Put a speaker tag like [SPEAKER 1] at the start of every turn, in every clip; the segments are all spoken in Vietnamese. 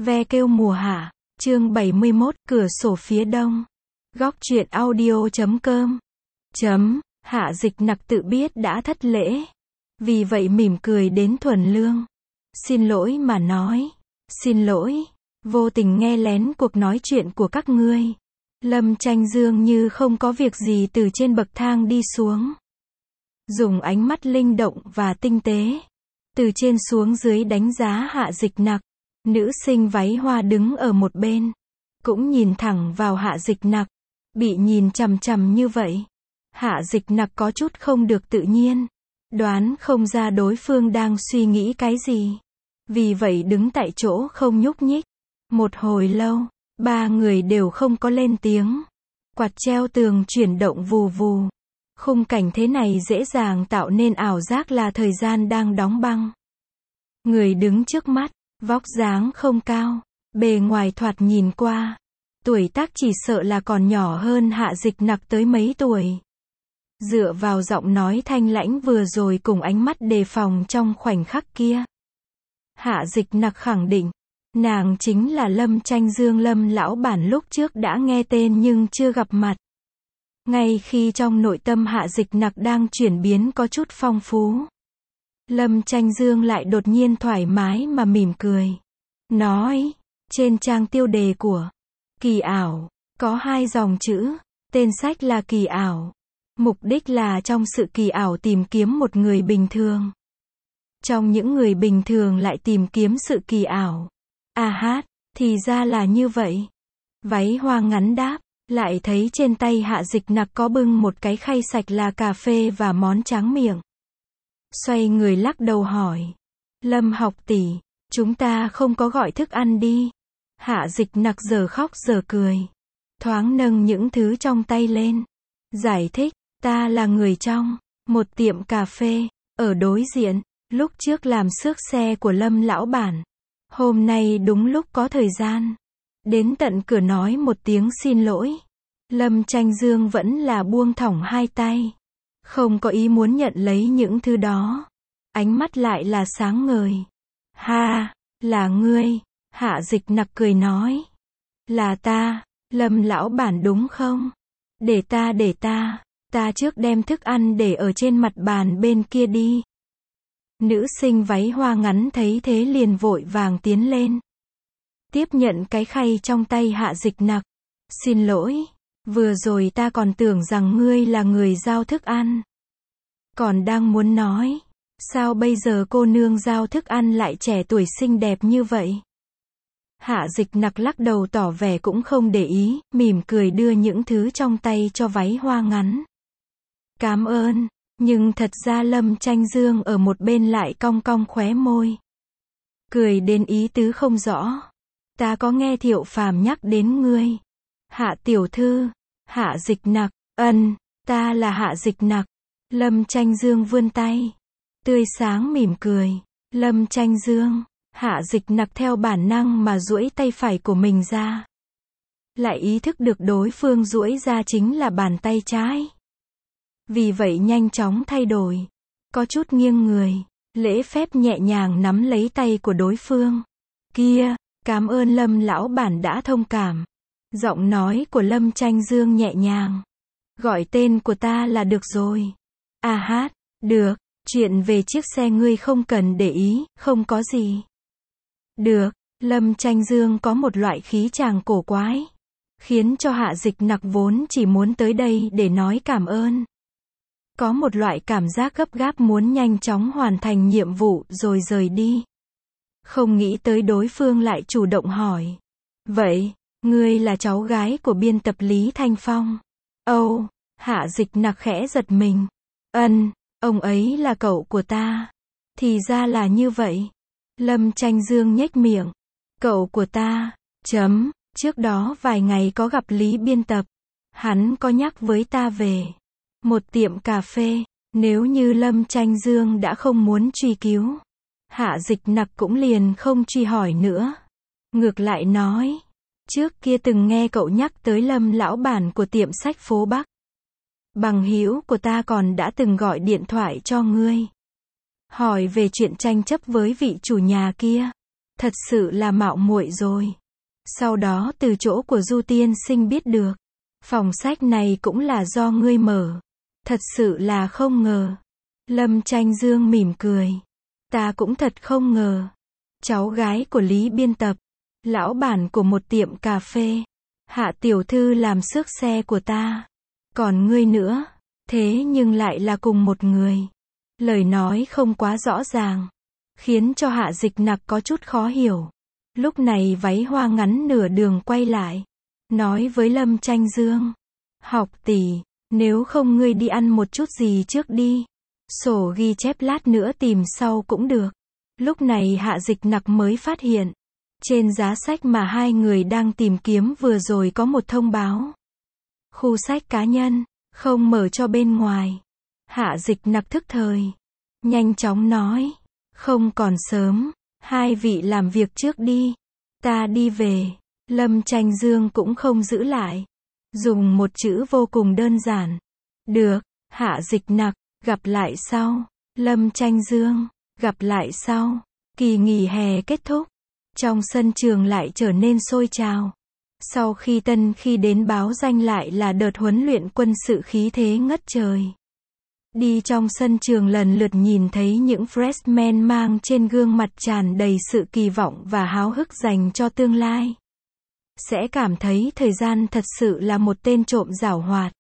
[SPEAKER 1] Ve kêu mùa hạ, chương 71, cửa sổ phía đông. Góc truyện audio.com. Hạ Dịch Nặc tự biết đã thất lễ. Vì vậy mỉm cười đến thuần lương. Xin lỗi mà nói. Xin lỗi. Vô tình nghe lén cuộc nói chuyện của các ngươi. Lâm Tranh Dương như không có việc gì từ trên bậc thang đi xuống. Dùng ánh mắt linh động và tinh tế. Từ trên xuống dưới đánh giá Hạ Dịch Nặc. Nữ sinh váy hoa đứng ở một bên. Cũng nhìn thẳng vào Hạ Dịch Nặc. Bị nhìn chằm chằm như vậy. Hạ Dịch Nặc có chút không được tự nhiên. Đoán không ra đối phương đang suy nghĩ cái gì. Vì vậy đứng tại chỗ không nhúc nhích. Một hồi lâu, ba người đều không có lên tiếng. Quạt treo tường chuyển động vù vù. Khung cảnh thế này dễ dàng tạo nên ảo giác là thời gian đang đóng băng. Người đứng trước mắt, vóc dáng không cao, bề ngoài thoạt nhìn qua. Tuổi tác chỉ sợ là còn nhỏ hơn Hạ Dịch Nặc tới mấy tuổi. Dựa vào giọng nói thanh lãnh vừa rồi cùng ánh mắt đề phòng trong khoảnh khắc kia. Hạ Dịch Nặc khẳng định, nàng chính là Lâm Tranh Dương, Lâm lão bản lúc trước đã nghe tên nhưng chưa gặp mặt. Ngay khi trong nội tâm Hạ Dịch Nặc đang chuyển biến có chút phong phú. Lâm Tranh Dương lại đột nhiên thoải mái mà mỉm cười. Nói, trên trang tiêu đề của Kỳ ảo, có 2 dòng chữ, tên sách là Kỳ ảo. Mục đích là trong sự kỳ ảo tìm kiếm một người bình thường. Trong những người bình thường lại tìm kiếm sự kỳ ảo. À hát, thì ra là như vậy. Váy hoa ngắn đáp, lại thấy trên tay Hạ Dịch Nặc có bưng một cái khay sạch là cà phê và món tráng miệng. Xoay người lắc đầu hỏi. Lâm học tỷ, chúng ta không có gọi thức ăn đi. Hạ Dịch Nặc giờ khóc giờ cười. Thoáng nâng những thứ trong tay lên. Giải thích, ta là người trong một tiệm cà phê, ở đối diện, lúc trước làm xước xe của Lâm lão bản. Hôm nay đúng lúc có thời gian. Đến tận cửa nói một tiếng xin lỗi. Lâm Tranh Dương vẫn là buông thõng hai tay. Không có ý muốn nhận lấy những thứ đó. Ánh mắt lại là sáng ngời. Ha, là ngươi. Hạ Dịch Nặc cười nói. Là ta, Lâm lão bản đúng không? Để ta trước đem thức ăn để ở trên mặt bàn bên kia đi. Nữ sinh váy hoa ngắn thấy thế liền vội vàng tiến lên. Tiếp nhận cái khay trong tay Hạ Dịch Nặc. Xin lỗi, vừa rồi ta còn tưởng rằng ngươi là người giao thức ăn. Còn đang muốn nói, sao bây giờ cô nương giao thức ăn lại trẻ tuổi xinh đẹp như vậy? Hạ Dịch Nặc lắc đầu tỏ vẻ cũng không để ý, mỉm cười đưa những thứ trong tay cho váy hoa ngắn. Cảm ơn, nhưng thật ra Lâm Tranh Dương ở một bên lại cong cong khóe môi. Cười đến ý tứ không rõ. Ta có nghe Thiệu Phàm nhắc đến ngươi. Hạ tiểu thư, Hạ Dịch Nặc, ta là Hạ Dịch Nặc. Lâm Tranh Dương vươn tay. Tươi sáng mỉm cười. Lâm Tranh Dương. Hạ Dịch Nặc theo bản năng mà duỗi tay phải của mình ra. Lại ý thức được đối phương duỗi ra chính là bàn tay trái. Vì vậy nhanh chóng thay đổi. Có chút nghiêng người. Lễ phép nhẹ nhàng nắm lấy tay của đối phương. Kia, cảm ơn Lâm lão bản đã thông cảm. Giọng nói của Lâm Tranh Dương nhẹ nhàng. Gọi tên của ta là được rồi. À hát, được, chuyện về chiếc xe ngươi không cần để ý, không có gì. Được, Lâm Tranh Dương có một loại khí chàng cổ quái. Khiến cho Hạ Dịch Nặc vốn chỉ muốn tới đây để nói cảm ơn. Có một loại cảm giác gấp gáp muốn nhanh chóng hoàn thành nhiệm vụ rồi rời đi. Không nghĩ tới đối phương lại chủ động hỏi. Vậy, ngươi là cháu gái của biên tập Lý Thanh Phong? Âu, Hạ Dịch Nặc khẽ giật mình. Ông ấy là cậu của ta. Thì ra là như vậy. Lâm Tranh Dương nhếch miệng. Cậu của ta, trước đó vài ngày có gặp Lý biên tập. Hắn có nhắc với ta về một tiệm cà phê. Nếu như Lâm Tranh Dương đã không muốn truy cứu, Hạ Dịch Nặc cũng liền không truy hỏi nữa. Ngược lại nói, trước kia từng nghe cậu nhắc tới Lâm lão bản của tiệm sách phố Bắc. Bằng hữu của ta còn đã từng gọi điện thoại cho ngươi. Hỏi về chuyện tranh chấp với vị chủ nhà kia. Thật sự là mạo muội rồi. Sau đó từ chỗ của Du tiên sinh biết được. Phòng sách này cũng là do ngươi mở. Thật sự là không ngờ. Lâm Tranh Dương mỉm cười. Ta cũng thật không ngờ. Cháu gái của Lý biên tập. Lão bản của một tiệm cà phê. Hạ tiểu thư làm xước xe của ta. Còn ngươi nữa. Thế nhưng lại là cùng một người. Lời nói không quá rõ ràng. Khiến cho Hạ Dịch Nặc có chút khó hiểu. Lúc này váy hoa ngắn nửa đường quay lại. Nói với Lâm Tranh Dương. Học tỷ, nếu không ngươi đi ăn một chút gì trước đi. Sổ ghi chép lát nữa tìm sau cũng được. Lúc này Hạ Dịch Nặc mới phát hiện. Trên giá sách mà hai người đang tìm kiếm vừa rồi có một thông báo. Khu sách cá nhân, không mở cho bên ngoài. Hạ Dịch Nặc thức thời. Nhanh chóng nói. Không còn sớm, hai vị làm việc trước đi. Ta đi về. Lâm Tranh Dương cũng không giữ lại. Dùng một chữ vô cùng đơn giản. Được, Hạ Dịch Nặc, gặp lại sau. Lâm Tranh Dương, gặp lại sau. Kỳ nghỉ hè kết thúc. Trong sân trường lại trở nên sôi trào. Sau khi Tân Khi đến báo danh lại là đợt huấn luyện quân sự khí thế ngất trời. Đi trong sân trường lần lượt nhìn thấy những freshman mang trên gương mặt tràn đầy sự kỳ vọng và háo hức dành cho tương lai. Sẽ cảm thấy thời gian thật sự là một tên trộm giảo hoạt.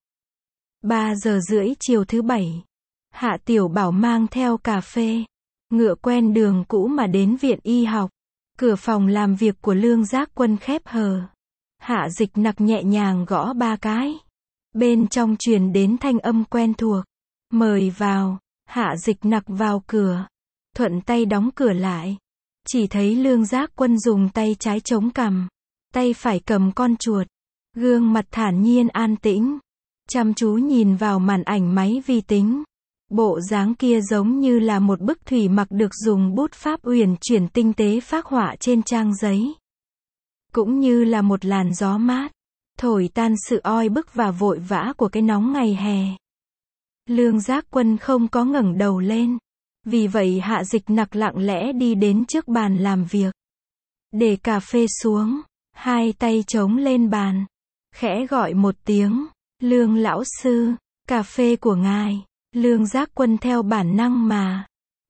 [SPEAKER 1] 3 giờ rưỡi chiều thứ Bảy. Hạ Tiểu Bảo mang theo cà phê. Ngựa quen đường cũ mà đến viện y học. Cửa phòng làm việc của Lương Giác Quân khép hờ. Hạ Dịch Nặc nhẹ nhàng gõ 3 cái. Bên trong truyền đến thanh âm quen thuộc. Mời vào. Hạ Dịch Nặc vào cửa. Thuận tay đóng cửa lại. Chỉ thấy Lương Giác Quân dùng tay trái chống cằm. Tay phải cầm con chuột. Gương mặt thản nhiên an tĩnh. Chăm chú nhìn vào màn ảnh máy vi tính. Bộ dáng kia giống như là một bức thủy mặc được dùng bút pháp uyển chuyển tinh tế phác họa trên trang giấy. Cũng như là một làn gió mát. Thổi tan sự oi bức và vội vã của cái nóng ngày hè. Lương Giác Quân không có ngẩng đầu lên. Vì vậy Hạ Dịch Nặc lặng lẽ đi đến trước bàn làm việc. Để cà phê xuống. Hai tay chống lên bàn. Khẽ gọi một tiếng. Lương lão sư, cà phê của ngài. Lương Giác Quân theo bản năng mà.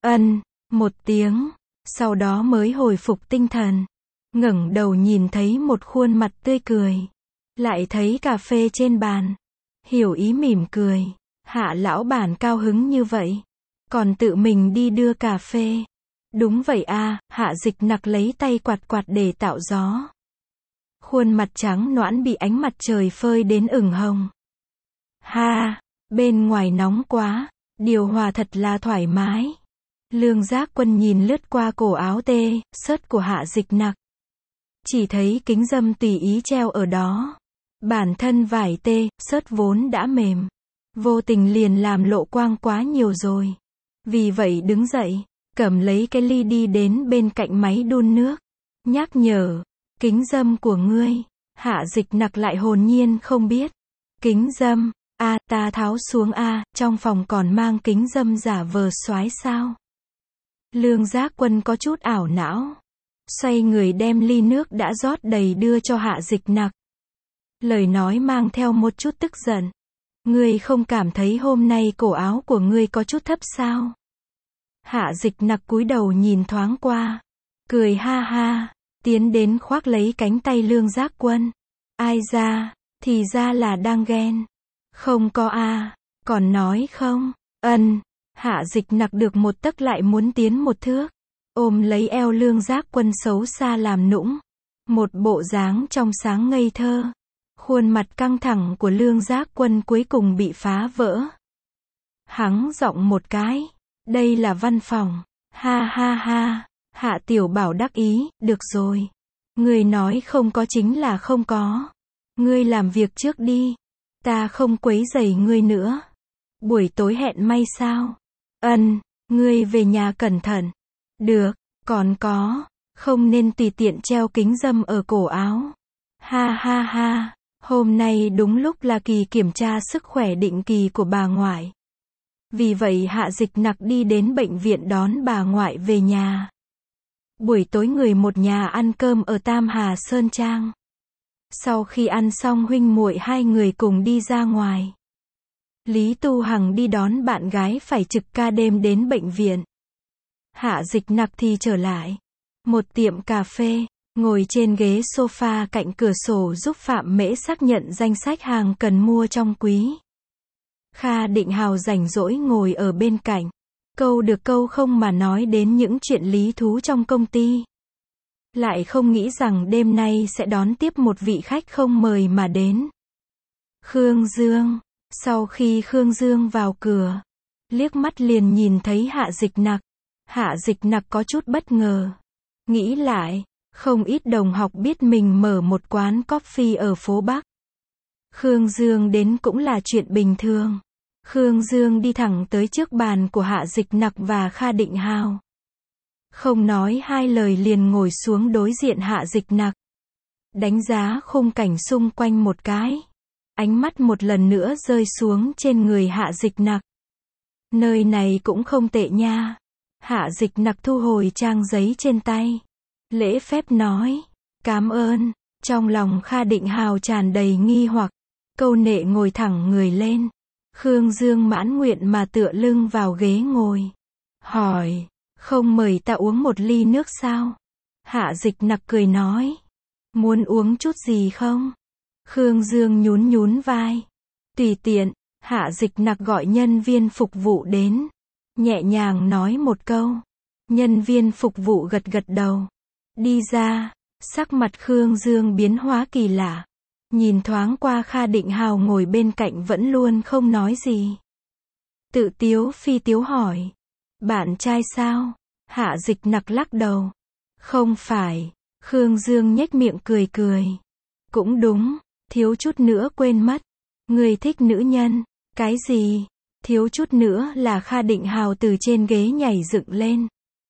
[SPEAKER 1] Một tiếng. Sau đó mới hồi phục tinh thần. Ngẩng đầu nhìn thấy một khuôn mặt tươi cười. Lại thấy cà phê trên bàn. Hiểu ý mỉm cười. Hạ lão bản cao hứng như vậy. Còn tự mình đi đưa cà phê. Đúng vậy à, Hạ Dịch Nặc lấy tay quạt quạt để tạo gió. Khuôn mặt trắng nõn bị ánh mặt trời phơi đến ửng hồng. Ha, bên ngoài nóng quá, điều hòa thật là thoải mái. Lương Giác Quân nhìn lướt qua cổ áo tê, sớt của Hạ Dịch Nặc. Chỉ thấy kính râm tùy ý treo ở đó. Bản thân vải tê, sớt vốn đã mềm. Vô tình liền làm lộ quang quá nhiều rồi. Vì vậy đứng dậy, cầm lấy cái ly đi đến bên cạnh máy đun nước. Nhắc nhở, kính râm của ngươi. Hạ Dịch Nặc lại hồn nhiên không biết. Kính râm, ta tháo xuống trong phòng còn mang kính râm giả vờ soái sao? Lương Giác Quân có chút ảo não. Xoay người đem ly nước đã rót đầy đưa cho Hạ Dịch Nặc. Lời nói mang theo một chút tức giận. Ngươi không cảm thấy hôm nay cổ áo của ngươi có chút thấp sao? Hạ Dịch Nặc cúi đầu nhìn thoáng qua. Cười ha ha. Tiến đến khoác lấy cánh tay Lương Giác Quân. Ai ra, thì ra là đang ghen. Không có còn nói không? Hạ Dịch Nặc được một tấc lại muốn tiến một thước. Ôm lấy eo Lương Giác Quân xấu xa làm nũng. Một bộ dáng trong sáng ngây thơ. Khuôn mặt căng thẳng của Lương Giác Quân cuối cùng bị phá vỡ. Hắng giọng một cái. Đây là văn phòng. Ha ha ha. Hạ Tiểu Bảo đắc ý, được rồi. Ngươi nói không có chính là không có. Ngươi làm việc trước đi. Ta không quấy rầy ngươi nữa. Buổi tối hẹn may sao? Ngươi về nhà cẩn thận. Được, còn có. Không nên tùy tiện treo kính râm ở cổ áo. Ha ha ha. Hôm nay đúng lúc là kỳ kiểm tra sức khỏe định kỳ của bà ngoại. Vì vậy Hạ Dịch Nặc đi đến bệnh viện đón bà ngoại về nhà. Buổi tối người một nhà ăn cơm ở Tam Hà Sơn Trang. Sau khi ăn xong huynh muội hai người cùng đi ra ngoài. Lý Tu Hằng đi đón bạn gái phải trực ca đêm đến bệnh viện. Hạ Dịch Nặc thì trở lại một tiệm cà phê, ngồi trên ghế sofa cạnh cửa sổ giúp Phạm Mễ xác nhận danh sách hàng cần mua trong quý. Kha Định Hào rảnh rỗi ngồi ở bên cạnh, câu được câu không mà nói đến những chuyện lý thú trong công ty. Lại không nghĩ rằng đêm nay sẽ đón tiếp một vị khách không mời mà đến. Khương Dương. Sau khi Khương Dương vào cửa, liếc mắt liền nhìn thấy Hạ Dịch Nặc. Hạ Dịch Nặc có chút bất ngờ. Nghĩ lại, không ít đồng học biết mình mở một quán coffee ở phố Bắc. Khương Dương đến cũng là chuyện bình thường. Khương Dương đi thẳng tới trước bàn của Hạ Dịch Nặc và Kha Định Hào. Không nói hai lời liền ngồi xuống đối diện Hạ Dịch Nặc. Đánh giá khung cảnh xung quanh một cái. Ánh mắt một lần nữa rơi xuống trên người Hạ Dịch Nặc. Nơi này cũng không tệ nha. Hạ Dịch Nặc thu hồi trang giấy trên tay. Lễ phép nói. Cảm ơn. Trong lòng Kha Định Hào tràn đầy nghi hoặc. Câu nệ ngồi thẳng người lên. Khương Dương mãn nguyện mà tựa lưng vào ghế ngồi. Hỏi. Không mời ta uống một ly nước sao? Hạ Dịch Nặc cười nói. Muốn uống chút gì không? Khương Dương nhún nhún vai. Tùy tiện. Hạ Dịch Nặc gọi nhân viên phục vụ đến. Nhẹ nhàng nói một câu. Nhân viên phục vụ gật gật đầu. Đi ra. Sắc mặt Khương Dương biến hóa kỳ lạ. Nhìn thoáng qua Kha Định Hào ngồi bên cạnh vẫn luôn không nói gì. Tự tiếu phi tiếu hỏi. Bạn trai sao? Hạ Dịch Nặc lắc đầu. Không phải. Khương Dương nhếch miệng cười cười. Cũng đúng. Thiếu chút nữa quên mất. Người thích nữ nhân. Cái gì? Thiếu chút nữa là Kha Định Hào từ trên ghế nhảy dựng lên.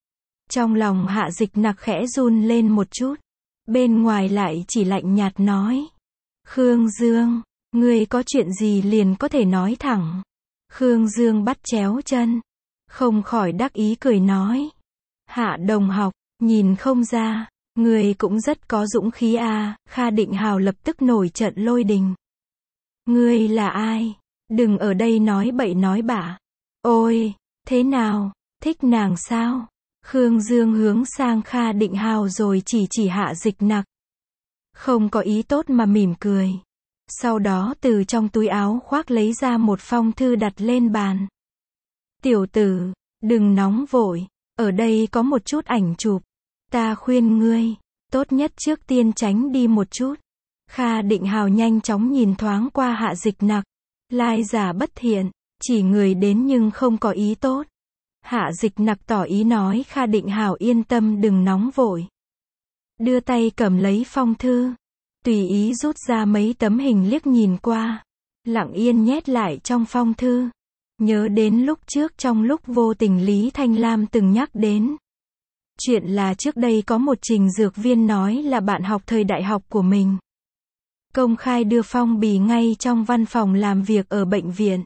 [SPEAKER 1] Trong lòng Hạ Dịch Nặc khẽ run lên một chút. Bên ngoài lại chỉ lạnh nhạt nói. Khương Dương, ngươi có chuyện gì liền có thể nói thẳng. Khương Dương bắt chéo chân. Không khỏi đắc ý cười nói. Hạ đồng học, nhìn không ra, ngươi cũng rất có dũng khí à. Kha Định Hào lập tức nổi trận lôi đình. Ngươi là ai? Đừng ở đây nói bậy nói bạ. Ôi, thế nào, thích nàng sao? Khương Dương hướng sang Kha Định Hào rồi chỉ Hạ Dịch Nặc. Không có ý tốt mà mỉm cười. Sau đó từ trong túi áo khoác lấy ra một phong thư đặt lên bàn. Tiểu tử, đừng nóng vội. Ở đây có một chút ảnh chụp. Ta khuyên ngươi, tốt nhất trước tiên tránh đi một chút. Kha Định Hào nhanh chóng nhìn thoáng qua Hạ Dịch Nặc. Lai giả bất thiện, chỉ người đến nhưng không có ý tốt. Hạ Dịch Nặc tỏ ý nói Kha Định Hào yên tâm đừng nóng vội. Đưa tay cầm lấy phong thư. Tùy ý rút ra mấy tấm hình liếc nhìn qua. Lặng yên nhét lại trong phong thư. Nhớ đến lúc trước trong lúc vô tình Lý Thanh Lam từng nhắc đến. Chuyện là trước đây có một trình dược viên nói là bạn học thời đại học của mình. Công khai đưa phong bì ngay trong văn phòng làm việc ở bệnh viện.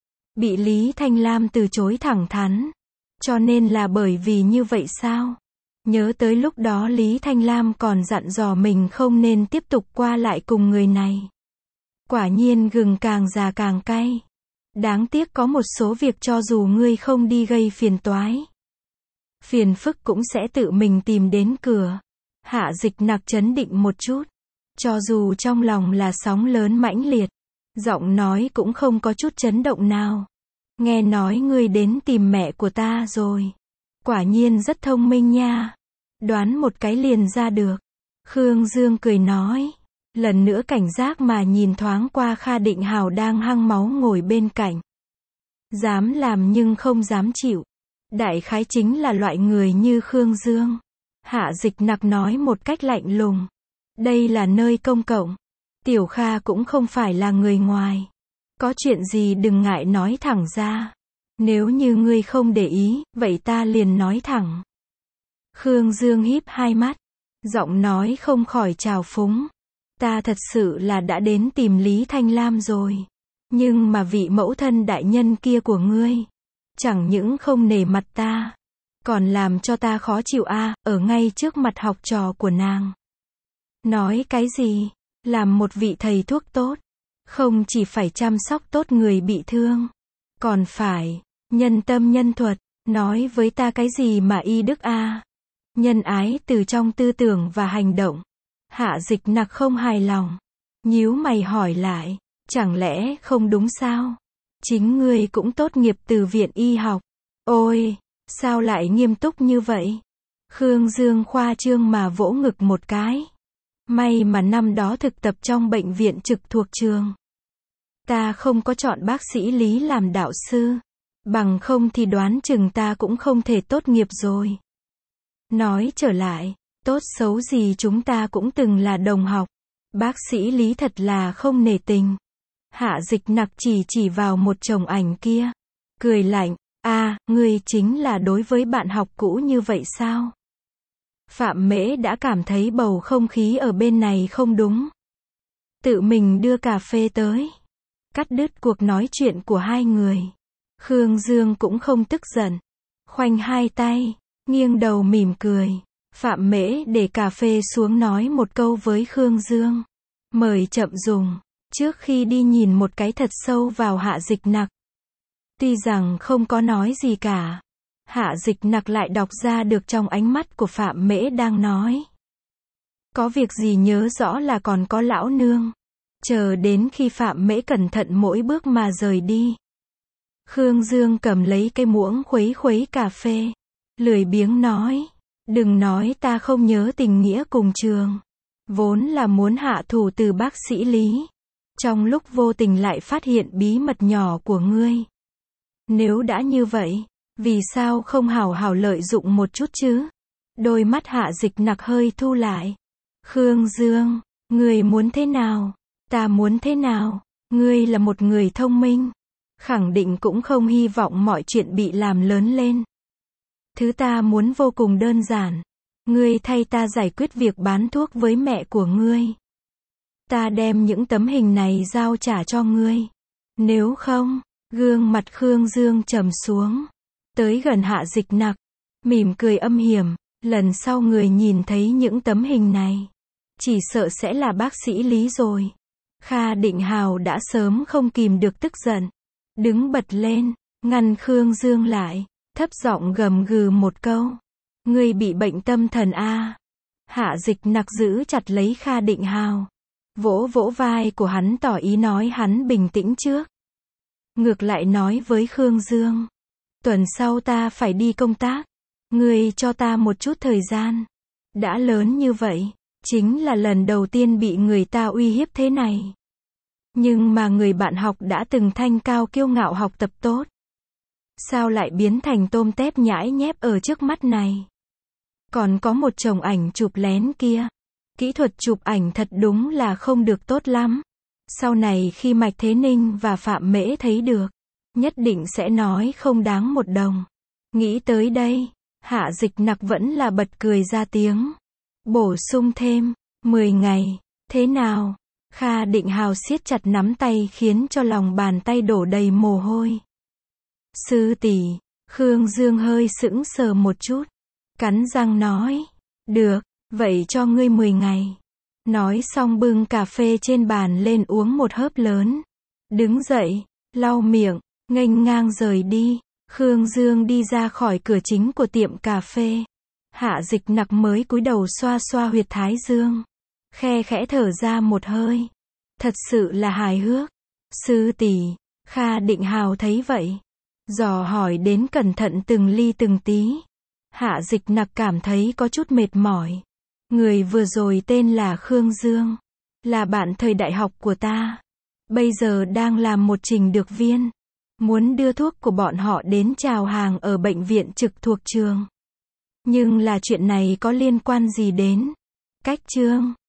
[SPEAKER 1] Bị Lý Thanh Lam từ chối thẳng thắn. Cho nên là bởi vì như vậy sao? Nhớ tới lúc đó Lý Thanh Lam còn dặn dò mình không nên tiếp tục qua lại cùng người này. Quả nhiên gừng càng già càng cay. Đáng tiếc có một số việc cho dù ngươi không đi gây phiền toái. Phiền phức cũng sẽ tự mình tìm đến cửa. Hạ Dịch Nặc trấn định một chút. Cho dù trong lòng là sóng lớn mãnh liệt. Giọng nói cũng không có chút chấn động nào. Nghe nói ngươi đến tìm mẹ của ta rồi. Quả nhiên rất thông minh nha. Đoán một cái liền ra được. Khương Dương cười nói. Lần nữa cảnh giác mà nhìn thoáng qua Kha Định Hào đang hăng máu ngồi bên cạnh. Dám làm nhưng không dám chịu. Đại khái chính là loại người như Khương Dương. Hạ Dịch Nặc nói một cách lạnh lùng. Đây là nơi công cộng. Tiểu Kha cũng không phải là người ngoài. Có chuyện gì đừng ngại nói thẳng ra. Nếu như ngươi không để ý, vậy ta liền nói thẳng. Khương Dương híp hai mắt. Giọng nói không khỏi trào phúng. Ta thật sự là đã đến tìm Lý Thanh Lam rồi. Nhưng mà vị mẫu thân đại nhân kia của ngươi. Chẳng những không nể mặt ta. Còn làm cho ta khó chịu ở ngay trước mặt học trò của nàng. Nói cái gì? Làm một vị thầy thuốc tốt, không chỉ phải chăm sóc tốt người bị thương, còn phải nhân tâm nhân thuật. Nói với ta cái gì mà y đức nhân ái từ trong tư tưởng và hành động. Hạ Dịch Nặc không hài lòng, nhíu mày hỏi lại, chẳng lẽ không đúng sao? Chính ngươi cũng tốt nghiệp từ viện y học. Ôi, sao lại nghiêm túc như vậy? Khương Dương khoa trương mà vỗ ngực một cái. May mà năm đó thực tập trong bệnh viện trực thuộc trường. Ta không có chọn bác sĩ Lý làm đạo sư. Bằng không thì đoán chừng ta cũng không thể tốt nghiệp rồi. Nói trở lại, tốt xấu gì chúng ta cũng từng là đồng học. Bác sĩ Lý thật là không nể tình. Hạ Dịch Nặc chỉ vào một chồng ảnh kia. Cười lạnh, ngươi chính là đối với bạn học cũ như vậy sao? Phạm Mễ đã cảm thấy bầu không khí ở bên này không đúng. Tự mình đưa cà phê tới. Cắt đứt cuộc nói chuyện của hai người. Khương Dương cũng không tức giận. Khoanh hai tay, nghiêng đầu mỉm cười. Phạm Mễ để cà phê xuống nói một câu với Khương Dương. Mời chậm dùng. Trước khi đi nhìn một cái thật sâu vào Hạ Dịch Nặc. Tuy rằng không có nói gì cả. Hạ Dịch Nặc lại đọc ra được trong ánh mắt của Phạm Mễ đang nói. Có việc gì nhớ rõ là còn có lão nương. Chờ đến khi Phạm Mễ cẩn thận mỗi bước mà rời đi. Khương Dương cầm lấy cái muỗng khuấy cà phê. Lười biếng nói. Đừng nói ta không nhớ tình nghĩa cùng trường. Vốn là muốn hạ thủ từ bác sĩ Lý. Trong lúc vô tình lại phát hiện bí mật nhỏ của ngươi. Nếu đã như vậy, vì sao không hảo hảo lợi dụng một chút chứ? Đôi mắt Hạ Dịch Nặc hơi thu lại. Khương Dương, ngươi muốn thế nào? Ta muốn thế nào? Ngươi là một người thông minh. Khẳng định cũng không hy vọng mọi chuyện bị làm lớn lên. Thứ ta muốn vô cùng đơn giản. Ngươi thay ta giải quyết việc bán thuốc với mẹ của ngươi. Ta đem những tấm hình này giao trả cho ngươi. Nếu không, gương mặt Khương Dương trầm xuống. Tới gần Hạ Dịch Nặc, mỉm cười âm hiểm. Lần sau người nhìn thấy những tấm hình này, chỉ sợ sẽ là bác sĩ Lý rồi. Kha Định Hào đã sớm không kìm được tức giận. Đứng bật lên, ngăn Khương Dương lại, thấp giọng gầm gừ một câu. Ngươi bị bệnh tâm thần Hạ Dịch Nặc giữ chặt lấy Kha Định Hào. Vỗ vai của hắn tỏ ý nói hắn bình tĩnh trước. Ngược lại nói với Khương Dương. Tuần sau ta phải đi công tác. Ngươi cho ta một chút thời gian. Đã lớn như vậy, chính là lần đầu tiên bị người ta uy hiếp thế này. Nhưng mà người bạn học đã từng thanh cao kiêu ngạo học tập tốt. Sao lại biến thành tôm tép nhãi nhép ở trước mắt này? Còn có một chồng ảnh chụp lén kia. Kỹ thuật chụp ảnh thật đúng là không được tốt lắm. Sau này khi Mạch Thế Ninh và Phạm Mễ thấy được, nhất định sẽ nói không đáng một đồng. Nghĩ tới đây, Hạ Dịch Nặc vẫn là bật cười ra tiếng. Bổ sung thêm, 10 ngày, thế nào? Kha Định Hào siết chặt nắm tay khiến cho lòng bàn tay đổ đầy mồ hôi. Sư tỷ, Khương Dương hơi sững sờ một chút. Cắn răng nói, được, vậy cho ngươi 10 ngày. Nói xong bưng cà phê trên bàn lên uống một hớp lớn. Đứng dậy, lau miệng, nghênh ngang rời đi. Khương Dương đi ra khỏi cửa chính của tiệm cà phê. Hạ Dịch Nặc mới cúi đầu xoa huyệt thái dương. Khe khẽ thở ra một hơi. Thật sự là hài hước. Sư tỷ, Kha Định Hào thấy vậy. Dò hỏi đến cẩn thận từng ly từng tí. Hạ Dịch Nặc cảm thấy có chút mệt mỏi. Người vừa rồi tên là Khương Dương. Là bạn thời đại học của ta. Bây giờ đang làm một trình dược viên. Muốn đưa thuốc của bọn họ đến chào hàng ở bệnh viện trực thuộc trường. Nhưng là chuyện này có liên quan gì đến cách chương